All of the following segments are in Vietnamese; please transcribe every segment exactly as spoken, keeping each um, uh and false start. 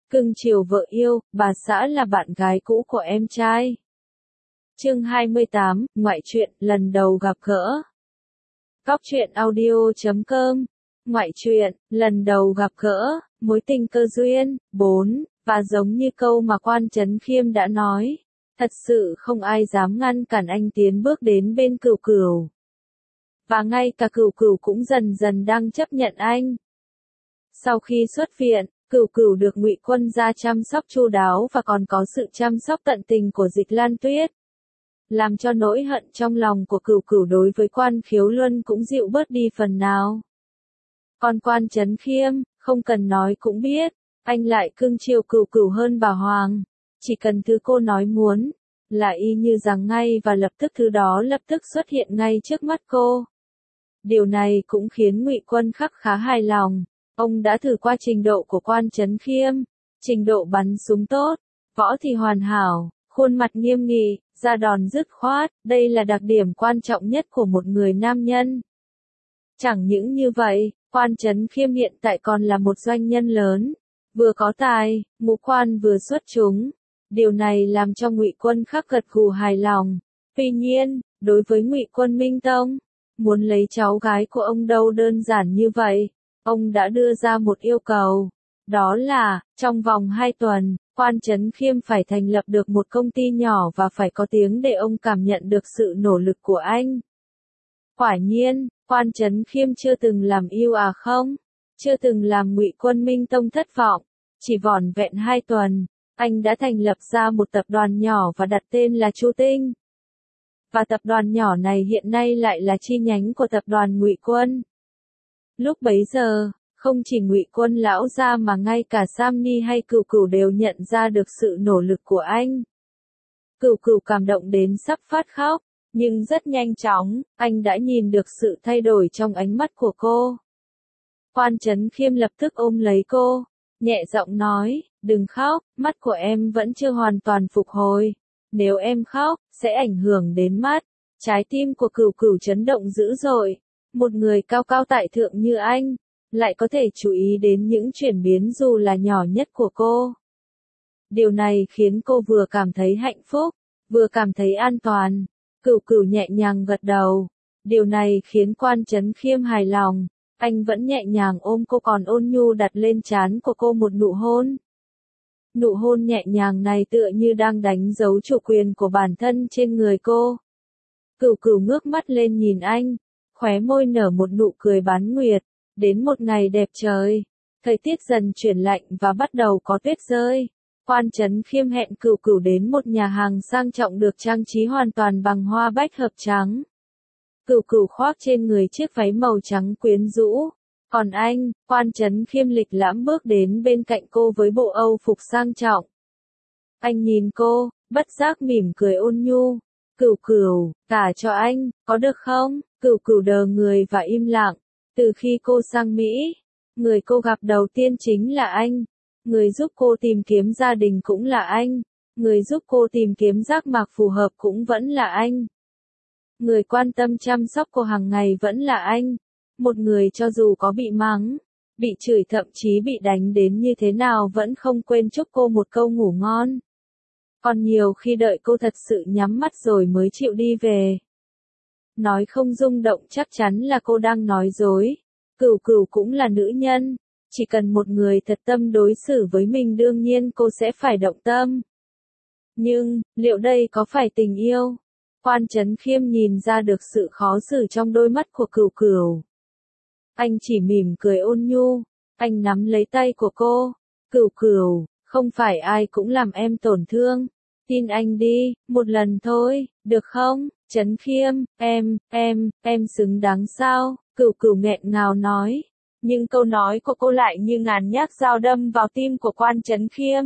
Cưng chiều vợ yêu, bà xã là bạn gái cũ của em trai. Chương hai mươi tám, ngoại truyện, lần đầu gặp gỡ. Cóc truyện audio chấm com. Ngoại truyện, lần đầu gặp gỡ, mối tình cơ duyên, bốn, và giống như câu mà Quan Chấn Khiêm đã nói, thật sự không ai dám ngăn cản anh tiến bước đến bên Cửu Cửu. Và ngay cả Cửu Cửu cũng dần dần đang chấp nhận anh. Sau khi xuất viện, Cửu Cửu được Ngụy Quân gia chăm sóc chu đáo và còn có sự chăm sóc tận tình của Dịch Lan Tuyết, làm cho nỗi hận trong lòng của Cửu Cửu đối với Quan Khiếu Luân cũng dịu bớt đi phần nào. Còn Quan Chấn Khiêm, không cần nói cũng biết, anh lại cưng chiều Cửu Cửu hơn bà Hoàng. Chỉ cần thứ cô nói muốn, là y như rằng ngay và lập tức thứ đó lập tức xuất hiện ngay trước mắt cô. Điều này cũng khiến Ngụy Quân khắc khá hài lòng. Ông đã thử qua trình độ của Quan Chấn Khiêm, trình độ bắn súng tốt, võ thì hoàn hảo, khuôn mặt nghiêm nghị, ra đòn dứt khoát, đây là đặc điểm quan trọng nhất của một người nam nhân. Chẳng những như vậy, Quan Chấn Khiêm hiện tại còn là một doanh nhân lớn, vừa có tài, ngũ quan vừa xuất chúng. Điều này làm cho Ngụy Quân khắc gật gù hài lòng. Tuy nhiên, đối với Ngụy Quân Minh Tông, muốn lấy cháu gái của ông đâu đơn giản như vậy. Ông đã đưa ra một yêu cầu, đó là, trong vòng hai tuần, Quan Chấn Khiêm phải thành lập được một công ty nhỏ và phải có tiếng để ông cảm nhận được sự nỗ lực của anh. Quả nhiên, Quan Chấn Khiêm chưa từng làm yêu à không? Chưa từng làm Ngụy Quân Minh Tông thất vọng. Chỉ vỏn vẹn hai tuần, anh đã thành lập ra một tập đoàn nhỏ và đặt tên là Chu Tinh. Và tập đoàn nhỏ này hiện nay lại là chi nhánh của tập đoàn Ngụy Quân. Lúc bấy giờ, không chỉ Ngụy Quân lão gia mà ngay cả Sam Ni hay Cửu Cửu đều nhận ra được sự nỗ lực của anh. Cửu Cửu cảm động đến sắp phát khóc, nhưng rất nhanh chóng, anh đã nhìn được sự thay đổi trong ánh mắt của cô. Quan Chấn Khiêm lập tức ôm lấy cô, nhẹ giọng nói, đừng khóc, mắt của em vẫn chưa hoàn toàn phục hồi. Nếu em khóc, sẽ ảnh hưởng đến mắt. Trái tim của Cửu Cửu chấn động dữ dội. Một người cao cao tại thượng như anh, lại có thể chú ý đến những chuyển biến dù là nhỏ nhất của cô. Điều này khiến cô vừa cảm thấy hạnh phúc, vừa cảm thấy an toàn. Cửu Cửu nhẹ nhàng gật đầu. Điều này khiến Quan Chấn Khiêm hài lòng. Anh vẫn nhẹ nhàng ôm cô còn ôn nhu đặt lên trán của cô một nụ hôn. Nụ hôn nhẹ nhàng này tựa như đang đánh dấu chủ quyền của bản thân trên người cô. Cửu Cửu ngước mắt lên nhìn anh, khóe môi nở một nụ cười bán nguyệt. Đến một ngày đẹp trời, thời tiết dần chuyển lạnh và bắt đầu có tuyết rơi. Quan Chấn Khiêm hẹn Cửu Cửu đến một nhà hàng sang trọng được trang trí hoàn toàn bằng hoa bách hợp trắng. Cửu Cửu khoác trên người chiếc váy màu trắng quyến rũ. Còn anh, Quan Chấn Khiêm lịch lãm bước đến bên cạnh cô với bộ âu phục sang trọng. Anh nhìn cô, bất giác mỉm cười ôn nhu. Cửu Cửu, gả cho anh, có được không? Cửu Cửu đờ người và im lặng. Từ khi cô sang Mỹ, người cô gặp đầu tiên chính là anh. Người giúp cô tìm kiếm gia đình cũng là anh. Người giúp cô tìm kiếm giác mạc phù hợp cũng vẫn là anh. Người quan tâm chăm sóc cô hàng ngày vẫn là anh. Một người cho dù có bị mắng, bị chửi thậm chí bị đánh đến như thế nào vẫn không quên chúc cô một câu ngủ ngon. Còn nhiều khi đợi cô thật sự nhắm mắt rồi mới chịu đi về. Nói không rung động chắc chắn là cô đang nói dối. Cửu Cửu cũng là nữ nhân. Chỉ cần một người thật tâm đối xử với mình đương nhiên cô sẽ phải động tâm. Nhưng, liệu đây có phải tình yêu? Quan Chấn Khiêm nhìn ra được sự khó xử trong đôi mắt của Cửu Cửu. Anh chỉ mỉm cười ôn nhu. Anh nắm lấy tay của cô. Cửu Cửu, không phải ai cũng làm em tổn thương. Tin anh đi, một lần thôi, được không? Chấn Khiêm, em, em, em xứng đáng sao? Cửu Cửu nghẹn ngào nói. Nhưng câu nói của cô lại như ngàn nhát dao đâm vào tim của Quan Chấn Khiêm.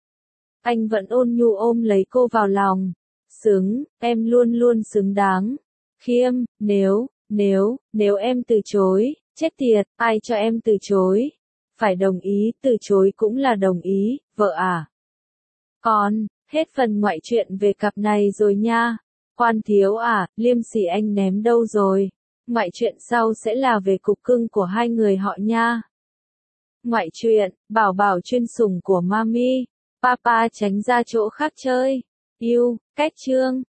Anh vẫn ôn nhu ôm lấy cô vào lòng. Xứng, em luôn luôn xứng đáng. Khiêm, nếu, nếu, nếu em từ chối, chết tiệt, ai cho em từ chối? Phải đồng ý, từ chối cũng là đồng ý, vợ à. Còn, hết phần ngoại truyện về cặp này rồi nha. Quan thiếu à, liêm sỉ anh ném đâu rồi? Ngoại truyện sau sẽ là về cục cưng của hai người họ nha. Ngoại truyện, Bảo Bảo chuyên sủng của Mami. Papa tránh ra chỗ khác chơi. Yêu, cách chương.